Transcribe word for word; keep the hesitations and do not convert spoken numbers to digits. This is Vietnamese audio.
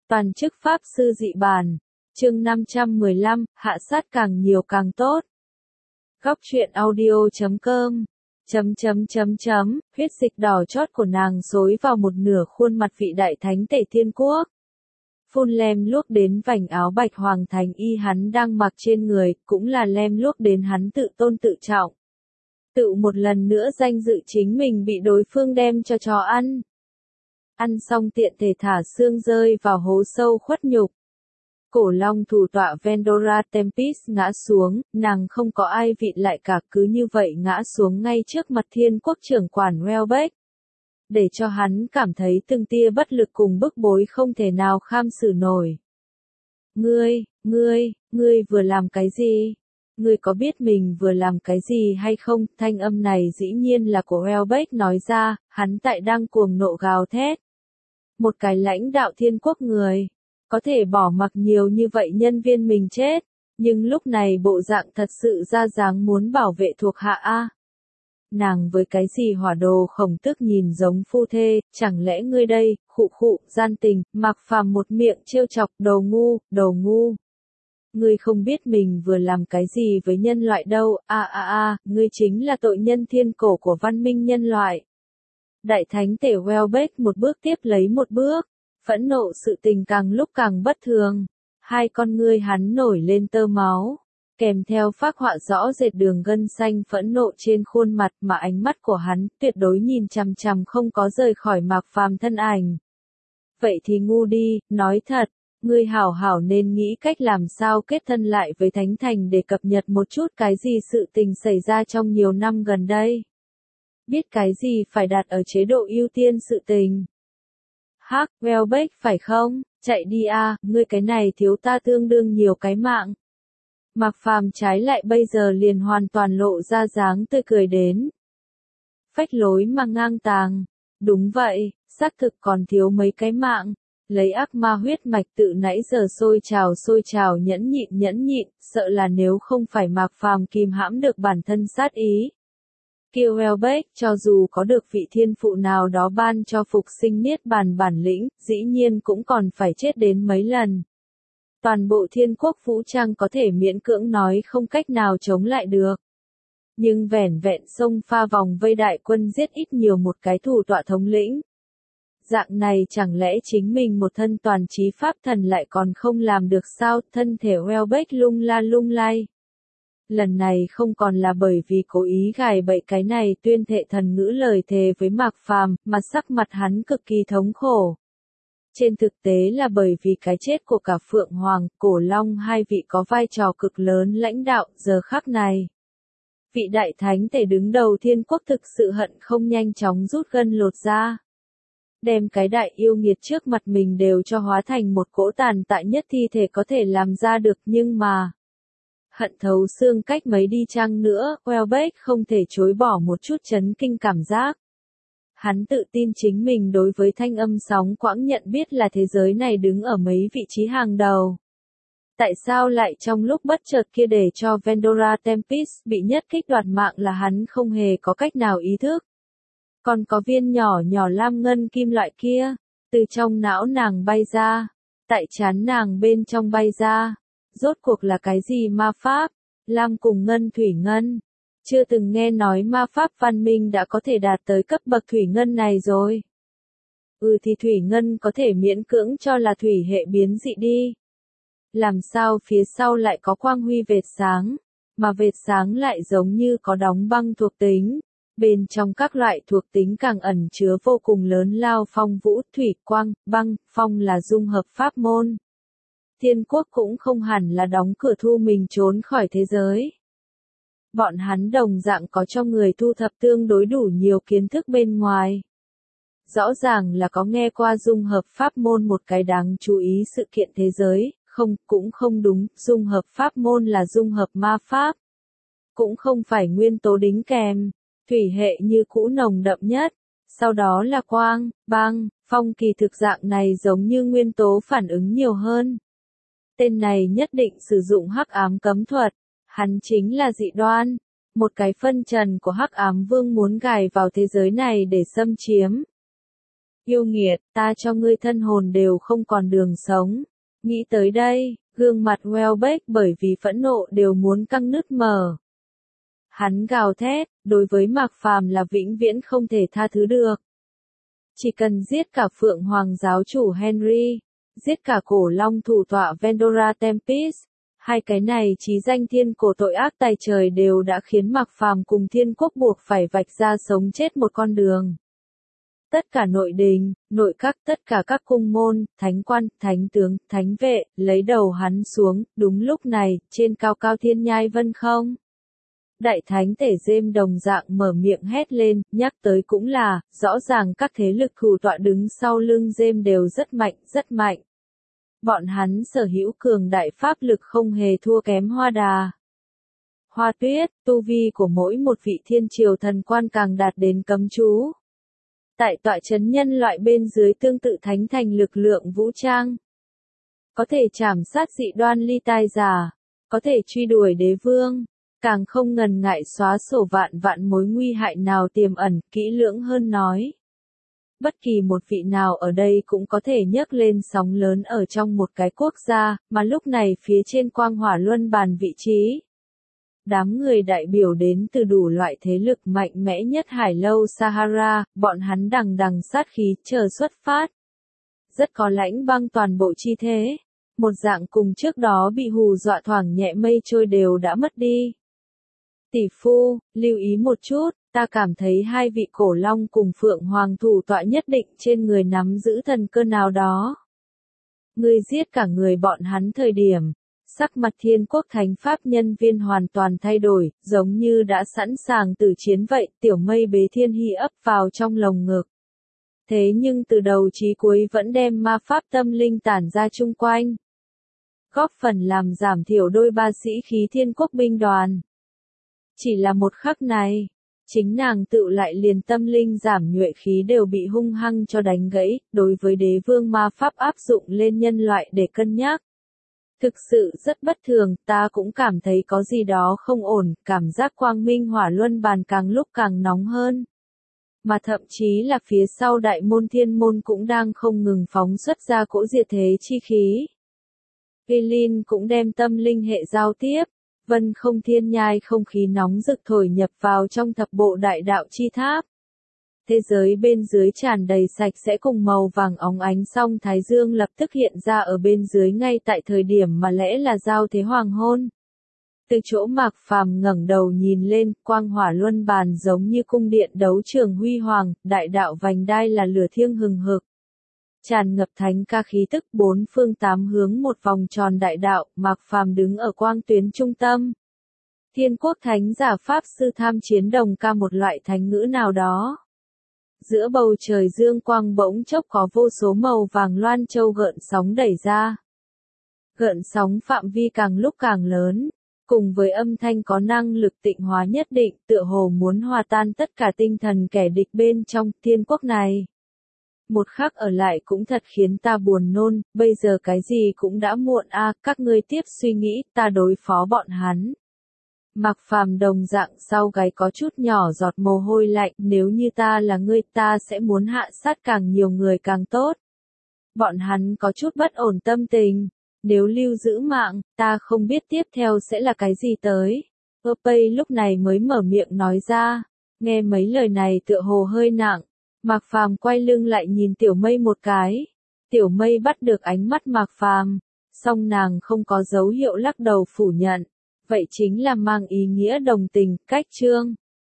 Toàn chức Pháp Sư Dị Bản. Chương năm trăm mười lăm, hạ sát càng nhiều càng tốt. Góc truyện audio chấm com. Chấm chấm chấm chấm, huyết dịch đỏ chót của nàng xối vào một nửa khuôn mặt vị đại thánh Tề Thiên Quốc. Phun lem luốc đến vành áo bạch hoàng thành y hắn đang mặc trên người, cũng là lem luốc đến hắn tự tôn tự trọng. Tự một lần nữa danh dự chính mình bị đối phương đem cho chó ăn. Ăn xong tiện thể thả xương rơi vào hố sâu khuất nhục. Cổ long thủ tọa Vendora Tempest ngã xuống, nàng không có ai vịn lại cả, cứ như vậy ngã xuống ngay trước mặt Thiên Quốc trưởng quản Welbeck. Để cho hắn cảm thấy từng tia bất lực cùng bức bối không thể nào kham xử nổi. Ngươi, ngươi, ngươi vừa làm cái gì? Ngươi có biết mình vừa làm cái gì hay không? Thanh âm này dĩ nhiên là của Welbeck nói ra, hắn tại đang cuồng nộ gào thét. Một cái lãnh đạo Thiên Quốc người, có thể bỏ mặc nhiều như vậy nhân viên mình chết, nhưng lúc này bộ dạng thật sự ra dáng muốn bảo vệ thuộc hạ a. Nàng với cái gì hỏa đồ khổng tức nhìn giống phu thê, chẳng lẽ ngươi đây, khụ khụ, gian tình, Mạc Phàm một miệng trêu chọc, đồ ngu, đồ ngu. Ngươi không biết mình vừa làm cái gì với nhân loại đâu, a a a, ngươi chính là tội nhân thiên cổ của văn minh nhân loại. Đại thánh Tề Welbeck một bước tiếp lấy một bước, phẫn nộ sự tình càng lúc càng bất thường. Hai con ngươi hắn nổi lên tơ máu, kèm theo phác họa rõ rệt đường gân xanh phẫn nộ trên khuôn mặt, mà ánh mắt của hắn tuyệt đối nhìn chằm chằm không có rời khỏi Mạc Phàm thân ảnh. Vậy thì ngu đi, nói thật, ngươi hảo hảo nên nghĩ cách làm sao kết thân lại với Thánh Thành để cập nhật một chút cái gì sự tình xảy ra trong nhiều năm gần đây. Biết cái gì phải đặt ở chế độ ưu tiên sự tình. Hắc, Welbeck phải không? Chạy đi a, ngươi cái này thiếu ta tương đương nhiều cái mạng. Mạc Phàm trái lại bây giờ liền hoàn toàn lộ ra dáng tươi cười đến. Phách lối mà ngang tàng. Đúng vậy, xác thực còn thiếu mấy cái mạng. Lấy ác ma huyết mạch tự nãy giờ sôi trào sôi trào nhẫn nhịn nhẫn nhịn, sợ là nếu không phải Mạc Phàm kìm hãm được bản thân sát ý. Kiều Welbeck cho dù có được vị thiên phụ nào đó ban cho phục sinh niết bàn bản lĩnh, dĩ nhiên cũng còn phải chết đến mấy lần. Toàn bộ Thiên Quốc vũ trang có thể miễn cưỡng nói không cách nào chống lại được. Nhưng vẻn vẹn xông pha vòng vây đại quân giết ít nhiều một cái thủ tọa thống lĩnh. Dạng này chẳng lẽ chính mình một thân toàn trí pháp thần lại còn không làm được sao? Thân thể Welbeck lung la lung lay. Lần này không còn là bởi vì cố ý gài bậy cái này tuyên thệ thần ngữ lời thề với Mạc Phàm, mà sắc mặt hắn cực kỳ thống khổ. Trên thực tế là bởi vì cái chết của cả Phượng Hoàng, Cổ Long hai vị có vai trò cực lớn lãnh đạo giờ khắc này. Vị đại thánh Tề đứng đầu Thiên Quốc thực sự hận không nhanh chóng rút gân lột ra. Đem cái đại yêu nghiệt trước mặt mình đều cho hóa thành một cỗ tàn tạ nhất thi thể có thể làm ra được, nhưng mà hận thấu xương cách mấy đi chăng nữa, Welbeck không thể chối bỏ một chút chấn kinh cảm giác. Hắn tự tin chính mình đối với thanh âm sóng quãng nhận biết là thế giới này đứng ở mấy vị trí hàng đầu. Tại sao lại trong lúc bất chợt kia để cho Vendora Tempest bị nhất kích đoạt mạng là hắn không hề có cách nào ý thức. Còn có viên nhỏ nhỏ lam ngân kim loại kia, từ trong não nàng bay ra, tại trán nàng bên trong bay ra. Rốt cuộc là cái gì ma pháp? Lam cùng ngân thủy ngân. Chưa từng nghe nói ma pháp văn minh đã có thể đạt tới cấp bậc thủy ngân này rồi. Ừ thì thủy ngân có thể miễn cưỡng cho là thủy hệ biến dị đi. Làm sao phía sau lại có quang huy vệt sáng, mà vệt sáng lại giống như có đóng băng thuộc tính. Bên trong các loại thuộc tính càng ẩn chứa vô cùng lớn lao phong vũ, thủy, quang, băng, phong là dung hợp pháp môn. Thiên Quốc cũng không hẳn là đóng cửa thu mình trốn khỏi thế giới. Bọn hắn đồng dạng có trong người thu thập tương đối đủ nhiều kiến thức bên ngoài. Rõ ràng là có nghe qua dung hợp pháp môn một cái đáng chú ý sự kiện thế giới, không, cũng không đúng, dung hợp pháp môn là dung hợp ma pháp. Cũng không phải nguyên tố đính kèm, thủy hệ như cũ nồng đậm nhất, sau đó là quang, băng, phong kỳ thực dạng này giống như nguyên tố phản ứng nhiều hơn. Tên này nhất định sử dụng hắc ám cấm thuật, hắn chính là dị đoan, một cái phân trần của hắc ám vương muốn gài vào thế giới này để xâm chiếm. Yêu nghiệt, ta cho ngươi thân hồn đều không còn đường sống. Nghĩ tới đây, gương mặt Welbeck bởi vì phẫn nộ đều muốn căng nứt mở. Hắn gào thét, đối với Mạc Phàm là vĩnh viễn không thể tha thứ được. Chỉ cần giết cả Phượng Hoàng giáo chủ Henry, giết cả cổ long thủ tọa Vendora Tempest, hai cái này chí danh thiên cổ tội ác tài trời đều đã khiến Mạc Phàm cùng thiên quốc buộc phải vạch ra sống chết một con đường. Tất cả nội đình, nội các, tất cả các cung môn, thánh quan, thánh tướng, thánh vệ, lấy đầu hắn xuống, đúng lúc này, trên cao cao thiên nhai vân không. Đại thánh tể Dêm đồng dạng mở miệng hét lên, nhắc tới cũng là, rõ ràng các thế lực thủ tọa đứng sau lưng Dêm đều rất mạnh, rất mạnh. Bọn hắn sở hữu cường đại pháp lực không hề thua kém Hoa Đà. Hoa Tuyết, tu vi của mỗi một vị thiên triều thần quan càng đạt đến cấm chú. Tại tọa chấn nhân loại bên dưới tương tự thánh thành lực lượng vũ trang. Có thể trảm sát dị đoan ly tai giả, có thể truy đuổi đế vương, càng không ngần ngại xóa sổ vạn vạn mối nguy hại nào tiềm ẩn, kỹ lưỡng hơn nói. Bất kỳ một vị nào ở đây cũng có thể nhấc lên sóng lớn ở trong một cái quốc gia, mà lúc này phía trên quang hỏa luân bàn vị trí. Đám người đại biểu đến từ đủ loại thế lực mạnh mẽ nhất Hải Lâu Sahara, bọn hắn đằng đằng sát khí chờ xuất phát. Rất có lãnh băng toàn bộ chi thế. Một dạng cùng trước đó bị hù dọa thoảng nhẹ mây trôi đều đã mất đi. Tỷ phu, lưu ý một chút, ta cảm thấy hai vị cổ long cùng Phượng Hoàng thủ tọa nhất định trên người nắm giữ thần cơ nào đó. Ngươi giết cả người bọn hắn thời điểm. Sắc mặt thiên quốc thánh pháp nhân viên hoàn toàn thay đổi, giống như đã sẵn sàng tử chiến vậy, tiểu mây bế thiên hy ấp vào trong lồng ngực. Thế nhưng từ đầu chí cuối vẫn đem ma pháp tâm linh tản ra chung quanh. Góp phần làm giảm thiểu đôi ba sĩ khí thiên quốc binh đoàn. Chỉ là một khắc này, chính nàng tự lại liền tâm linh giảm nhuệ khí đều bị hung hăng cho đánh gãy, đối với đế vương ma pháp áp dụng lên nhân loại để cân nhắc. Thực sự rất bất thường, ta cũng cảm thấy có gì đó không ổn, cảm giác quang minh hỏa luân bàn càng lúc càng nóng hơn. Mà thậm chí là phía sau đại môn thiên môn cũng đang không ngừng phóng xuất ra cỗ diệt thế chi khí. Eileen cũng đem tâm linh hệ giao tiếp, vân không thiên nhai không khí nóng rực thổi nhập vào trong thập bộ đại đạo chi tháp. Thế giới bên dưới tràn đầy sạch sẽ cùng màu vàng óng ánh song thái dương lập tức hiện ra ở bên dưới ngay tại thời điểm mà lẽ là giao thế hoàng hôn. Từ chỗ Mạc Phàm ngẩng đầu nhìn lên, quang hỏa luân bàn giống như cung điện đấu trường huy hoàng, đại đạo vành đai là lửa thiêng hừng hực. Tràn ngập thánh ca khí tức bốn phương tám hướng một vòng tròn đại đạo, Mạc Phàm đứng ở quang tuyến trung tâm. Thiên quốc thánh giả pháp sư tham chiến đồng ca một loại thánh ngữ nào đó. Giữa bầu trời dương quang bỗng chốc có vô số màu vàng loan châu gợn sóng đẩy ra. Gợn sóng phạm vi càng lúc càng lớn, cùng với âm thanh có năng lực tịnh hóa nhất định, tựa hồ muốn hòa tan tất cả tinh thần kẻ địch bên trong thiên quốc này. Một khắc ở lại cũng thật khiến ta buồn nôn, bây giờ cái gì cũng đã muộn a, các ngươi tiếp suy nghĩ, ta đối phó bọn hắn. Mạc Phàm đồng dạng sau gáy có chút nhỏ giọt mồ hôi lạnh, nếu như ta là ngươi ta sẽ muốn hạ sát càng nhiều người càng tốt. Bọn hắn có chút bất ổn tâm tình, nếu lưu giữ mạng, ta không biết tiếp theo sẽ là cái gì tới. Opay lúc này mới mở miệng nói ra, nghe mấy lời này tựa hồ hơi nặng, Mạc Phàm quay lưng lại nhìn Tiểu Mây một cái. Tiểu Mây bắt được ánh mắt Mạc Phàm, song nàng không có dấu hiệu lắc đầu phủ nhận. Vậy chính là mang ý nghĩa đồng tình, cách chương.